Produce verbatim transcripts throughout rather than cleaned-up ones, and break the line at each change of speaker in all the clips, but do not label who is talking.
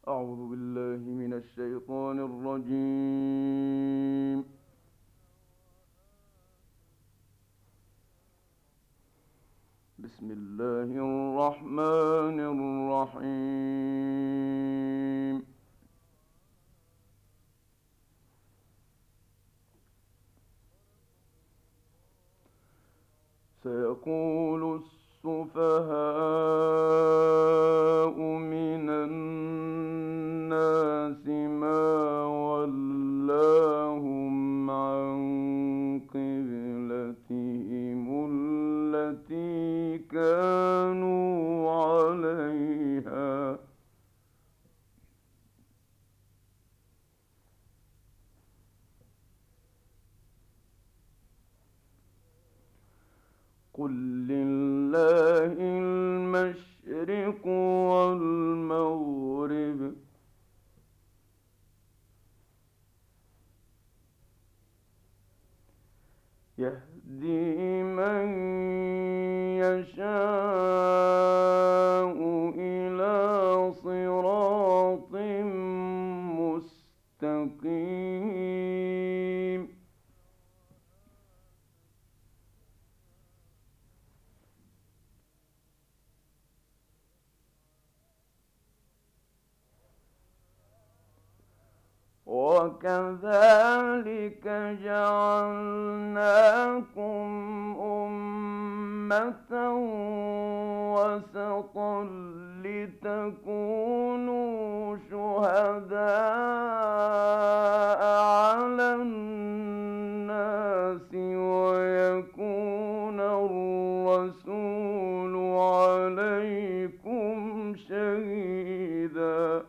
أعوذ بالله من الشيطان الرجيم. بسم الله الرحمن الرحيم. سيقول السفهاء من الناس ما ولاهم عن قبلتهم التي كانوا عليها. قل لله المشرق والمغرب، يهدي من يشاء إلى صراط مستقيم. وكذلك جعلناكم أمة وسطا لتكونوا شهداء على الناس ويكون الرسول عليكم شهيدا.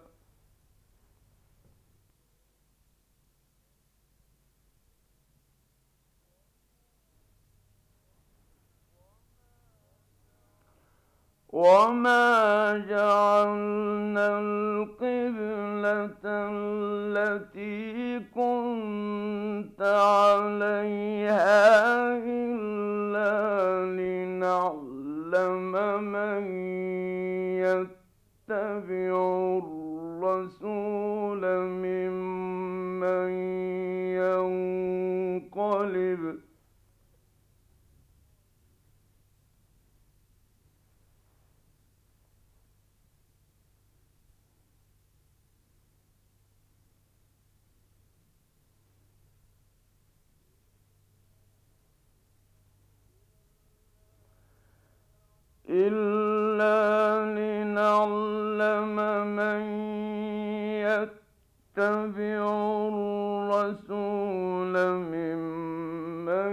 وما جعلنا القبلة التي كنت عليها إلا لنعلم من يتبع الرسول ممن ينقلب إلا لنعلم من يتبع الرسول ممن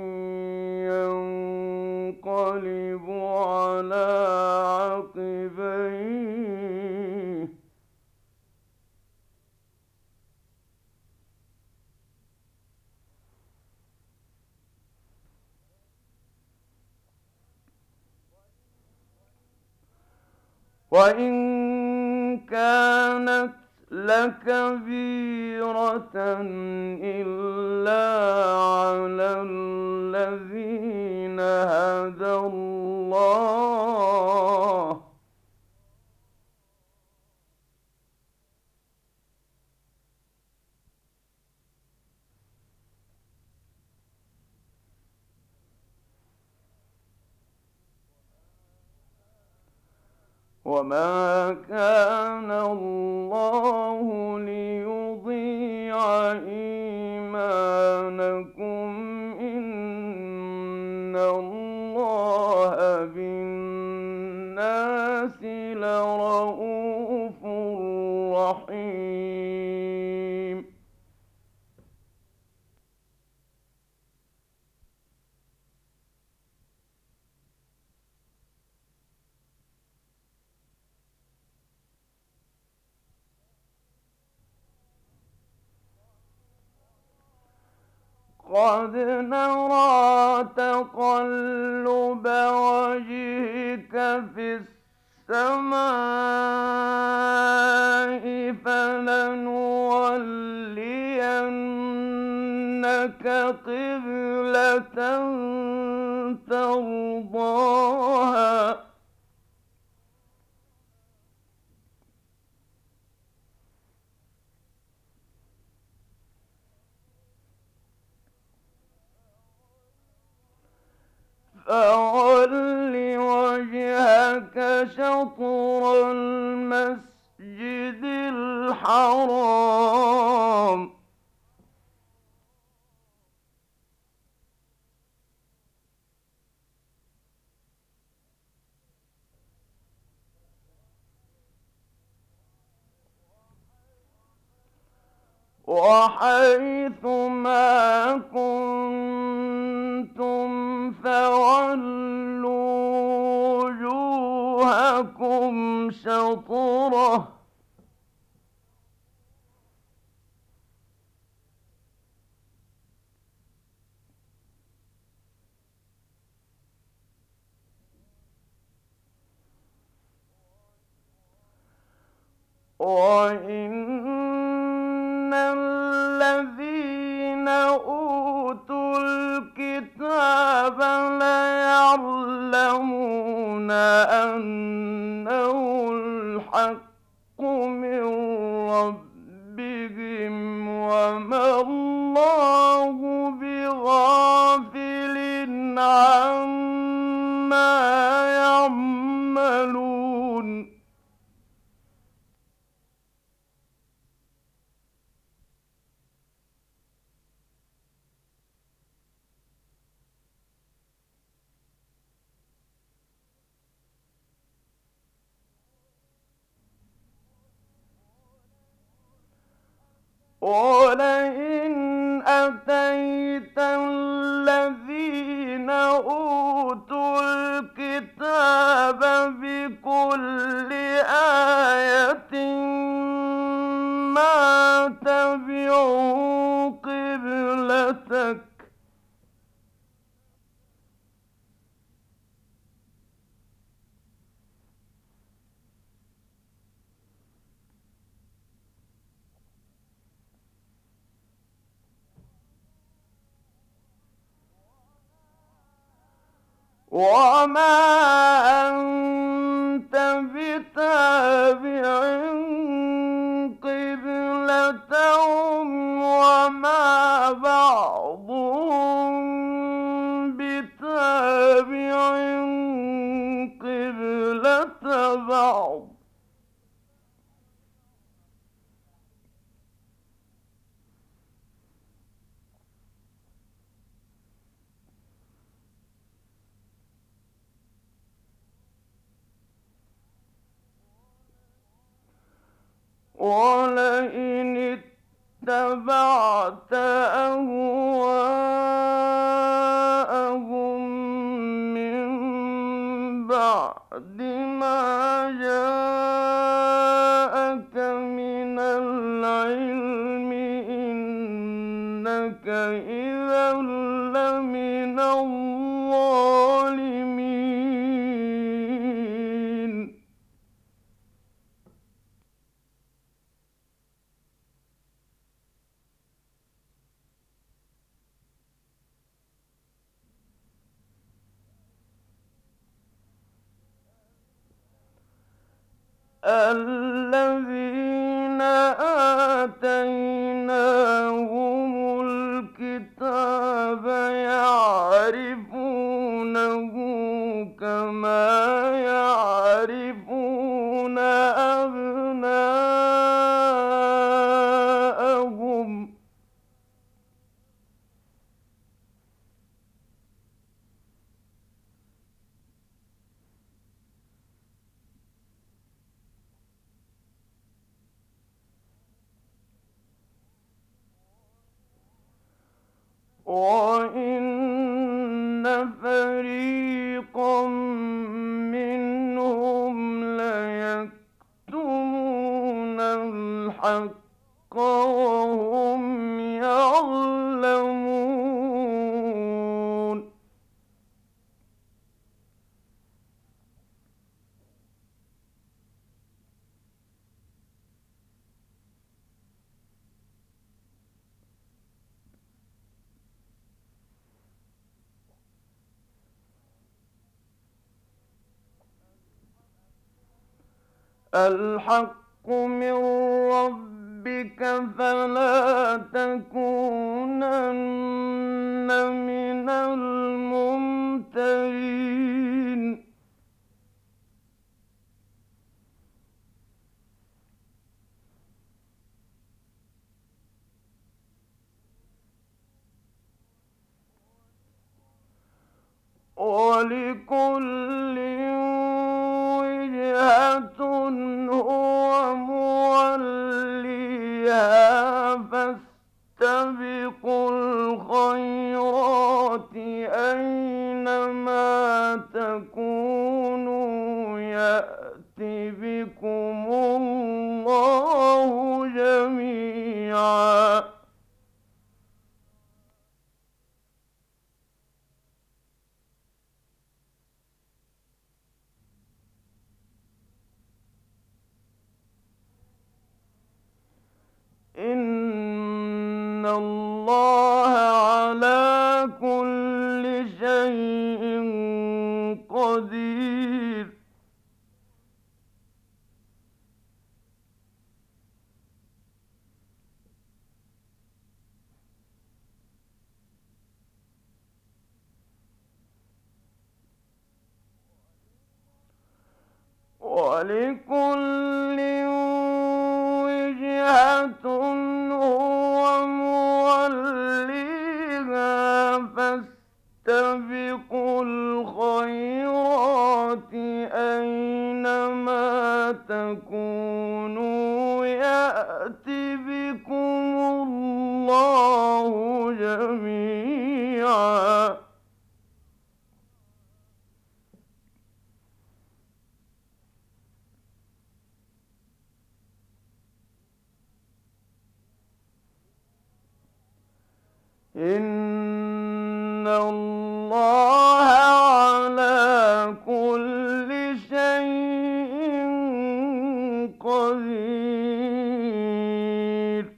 ينقلب على عقبيه. وإن كانت لكبيرة إلا على الذين هدى الله، وما كان الله ليضيع إيمانكم إن الله بالناس لرءوف رحيم. قد نرى تقلب وجهك في السماء فلنولينك قبلة ترضاها فَوَلِّ وَجْهَكَ شَطْرَ الْمَسْجِدِ الْحَرَامِ ۚ وَحَيْثُ مَا كُنتُمْ فَوَلُّوا وُجُوهَكُمْ شَطْرَهُ ۗ وَإِنَّ الَّذِينَ أُوتُوا الْكِتَابَ لَيَعْلَمُونَ أَنَّهُ الْحَقُّ مِن رَّبِّهِمْ وَمَا اللَّهُ بِغَافِلٍ عَمَّا يَعْمَلُونَ. وَلَئِنْ أَتَيْتَ الَّذِينَ أُوتُوا الْكِتَابَ بِكُلِّ آيَةٍ مَّا تَبِعُوا قِبْلَتَكَ ۚ وَمَا أَنتَ بِتَابِعٍ قِبْلَتَهُمْ وَمَا بَعْضُهُم بِتَابِعٍ قِبْلَةَ بَعْضٍ ۚ وَلَئِنِ اتَّبَعْتَ أَهْوَاءَهُم مِّن بَعْدِ مَا جَاءَكَ مِنَ الْعِلْمِ إِنَّكَ إِذًا لَّمِنَ الظَّالِمِينَ. الَّذِينَ آتَيْنَاهُمُ الْكِتَابَ يَعْرِفُونَهُ كَمَا يَعْرِفُونَ أَبْنَاءَهُمْ ۖ وَإِنَّ فَرِيقًا مِّنْهُمْ لَيَكْتُمُونَ الْحَقَّ وَهُمْ يَعْلَمُونَ. الْحَقُّ مِن رَّبِّكَ فَلَا تَكُونَنَّ مِنَ الْمُمْتَرِينَ. ممترين ولكل وجهة هو موليها فاستبقوا الخيرات أينما تكونوا يأت بكم الله جميعا إن الله على كل شيء قدير ولكل وجهة هو موليها فاستبقوا الخيرات أينما تكونوا يأت بكم الله جميعا إن الله على كل شيء قدير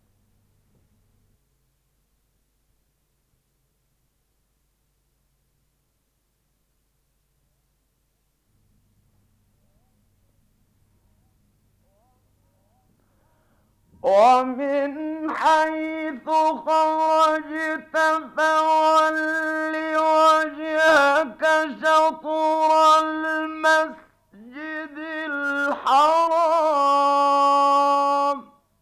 ومن حيث خرجت فول وجهك شطر المسجد الحرام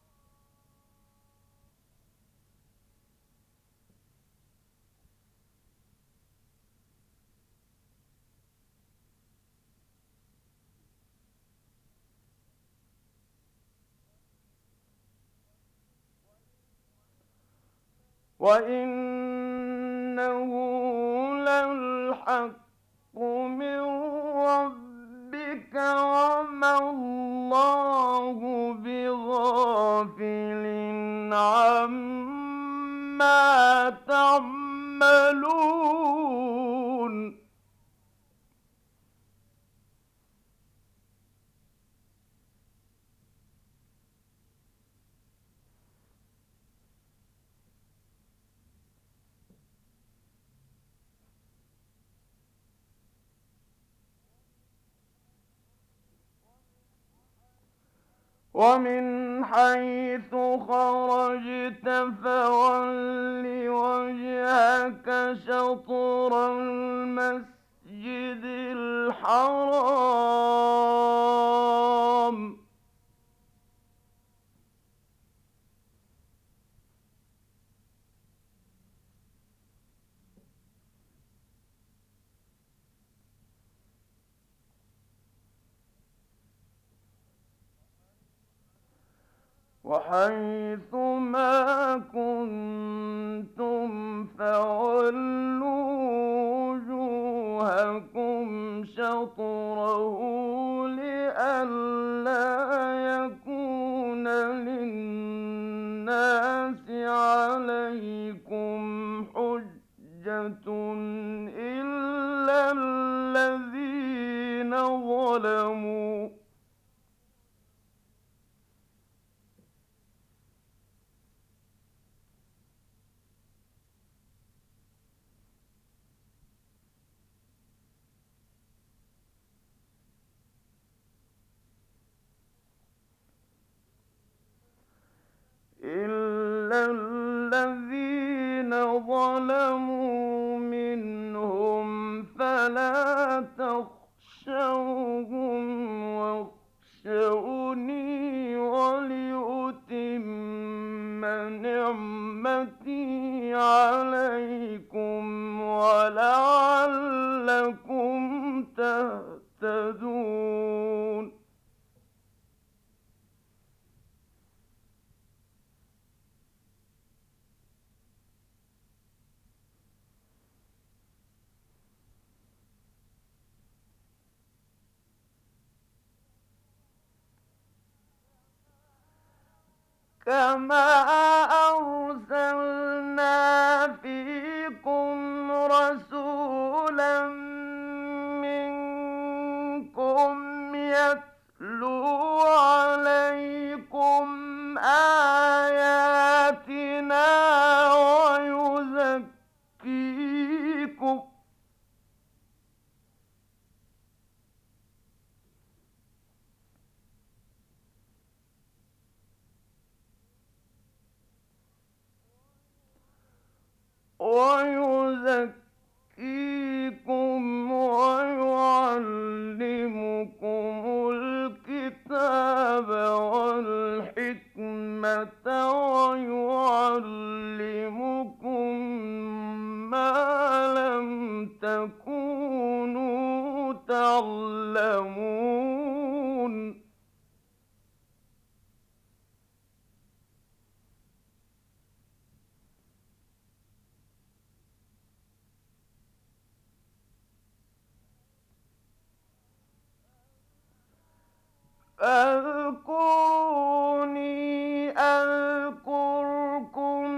وإنه للحق من ربك وما الله بغافل عما تعملون ومن حيث خرجت فول وجهك شطر المسجد الحرام وحيث ما كنتم فولوا وجوهكم شطره لئلا يكون للناس عليكم حجة إلا الذين ظلموا إلا الذين ظلموا منهم فاخشوهم واخشوني ولأتم نعمتي عليكم ولعلكم تهتدون. كما أرسلنا فيكم رسولا منكم يتلو عليكم آياتنا ويزكيكم ويزكيكم ويعلمكم الكتاب والحكمة ويعلمكم ما لم تكونوا تعلمون. فاذكروني أذكركم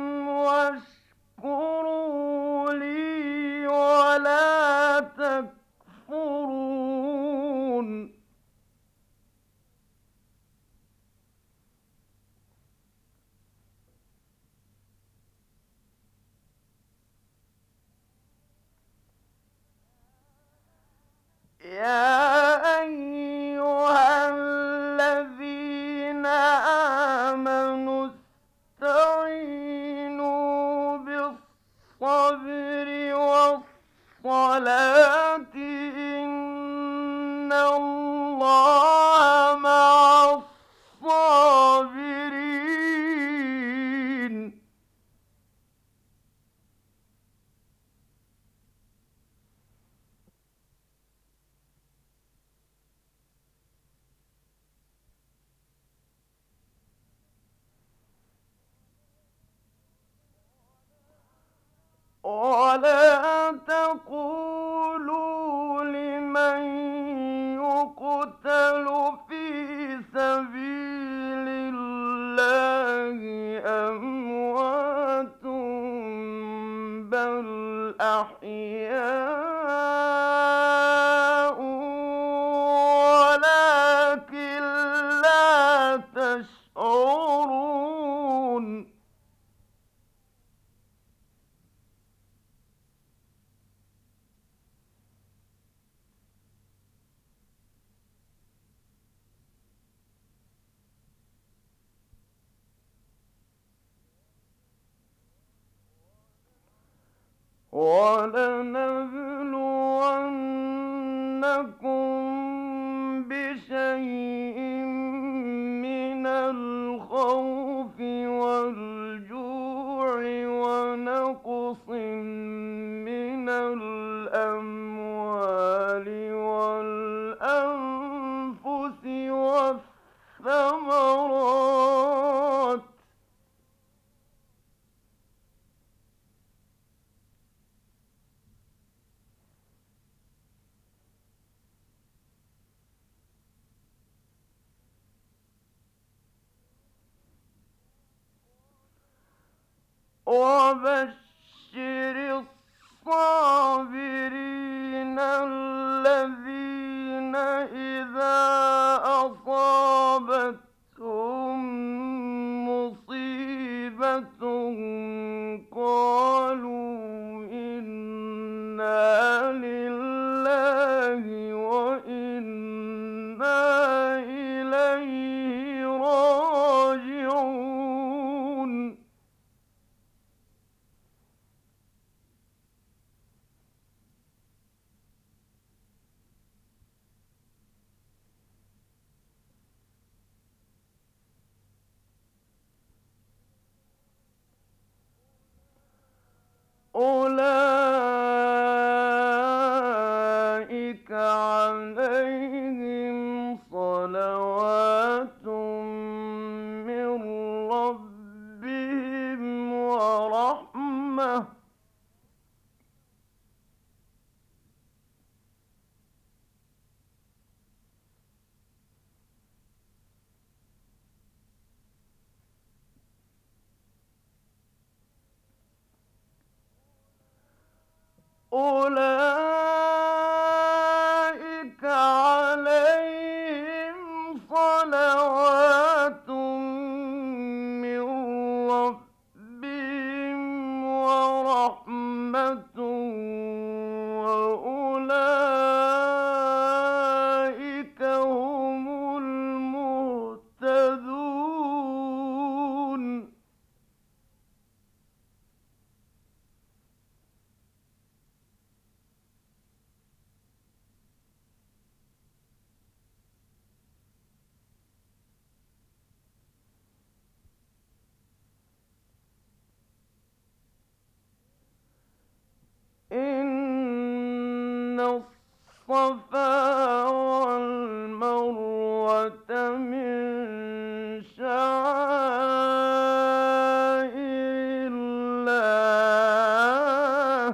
واشكروا لي ولا تكفرون. يا أيها الذين آمنوا استعينوا بالصبر والصلاة إن الله مع الصابرين. ولا تقولوا لمن يقتل في سبيل الله أموات بل أحياء ولكن لا تشعرون. وَلَنَبْلُوَنَّكُم بِشَيْءٍ مِّنَ الْخَوْفِ وَالْجُوعِ وَنَقْصٍ مِّنَ الْأَمْوَالِ وَالْأَنفُسِ وَالثَّمَرَاتِ ۗ وَبَشِّرِ الصَّابِرِينَ الَّذِينَ إِذَا أَصَابَتْهُم مُّصِيبَةٌ قَالُوا إِنَّا لِلَّهِ وَإِنَّا إِلَيْهِ راجعون. أولئك عليهم صلوات من ربهم ورحمة وأولئك هم المهتدون. إن الصفا والمروة من شعائر الله،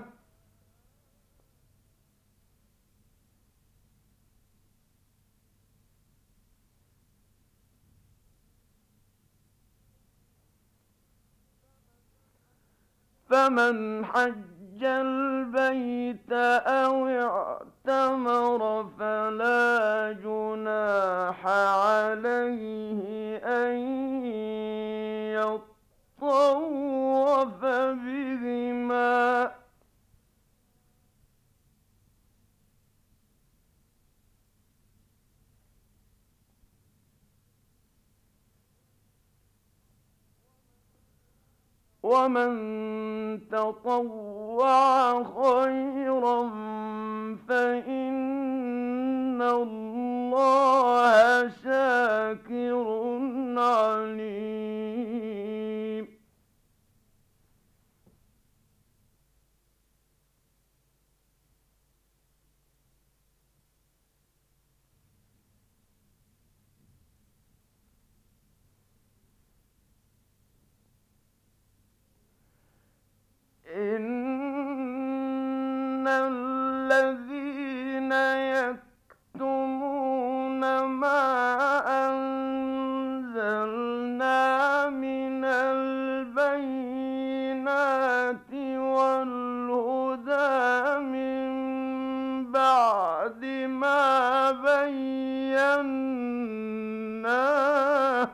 فمن حج البيت أو اعتمر فلا جناح عليه أن يطوف بهما، ومن تطوع خيرا فإن الله شاكر عليم. إن الذين يكتمون ما أنزلنا من البينات والهدى من بعد ما بيناه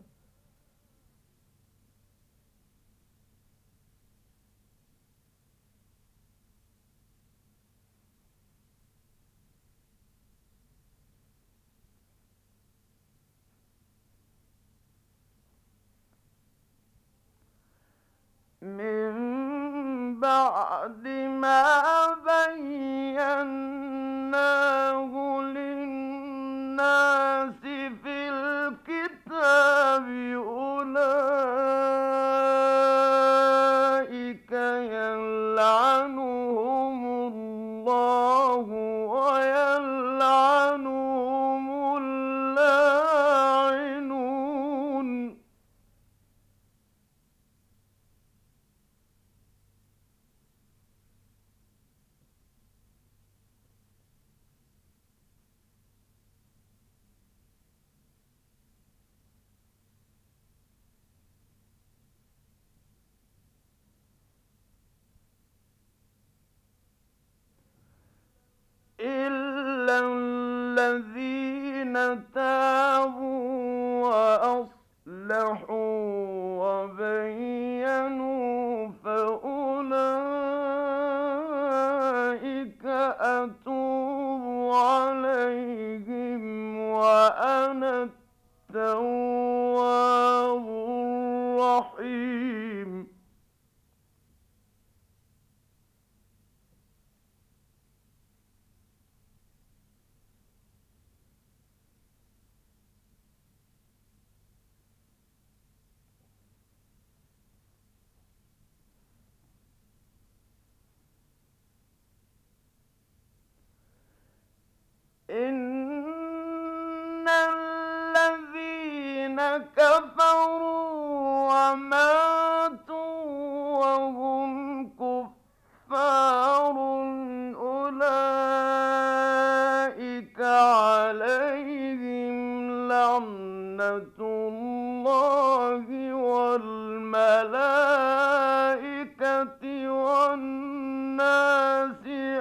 من بعد ما بيناه للناس في الكتاب أولئك يلعنهم الله ويلعنهم اللاعنون. إلا الذين تابوا وأصلحوا وبينوا فأولئك أتوب عليهم وأنا التواب الرحيم. إن الذين كفروا وماتوا وهم كفار أولئك عليهم لعنة الله والملائكة والناس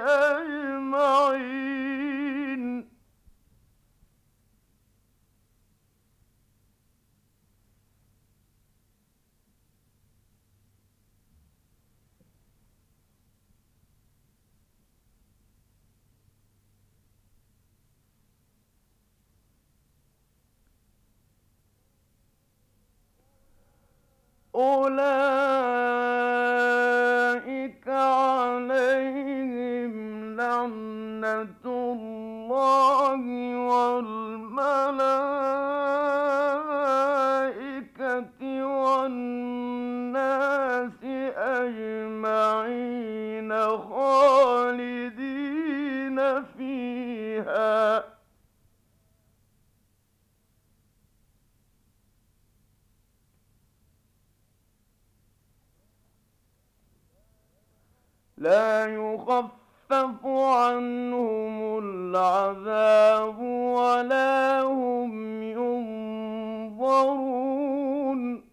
أولئك عليهم لعنة الله والملائكة والناس أجمعين خالدين فيها. لا يخفف عنهم العذاب ولا هم ينظرون.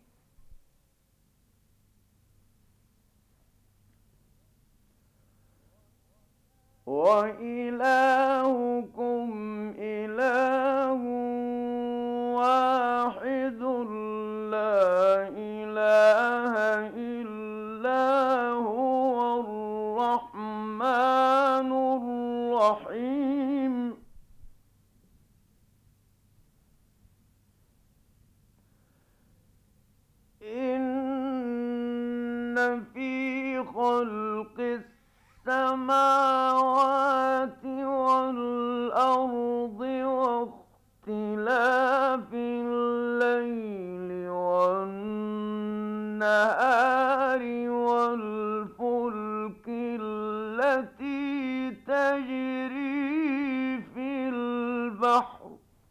وإلهكم إله واحد لا إله إلا هو الرحمن الرحيم. إن في خلق السماوات والأرض واختلاف الليل والنهار والفلك التي تجري في البحر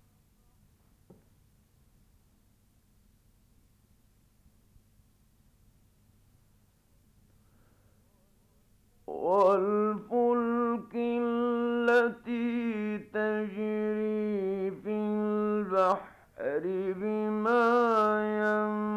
والفلك التي تجري في البحر بما ينفع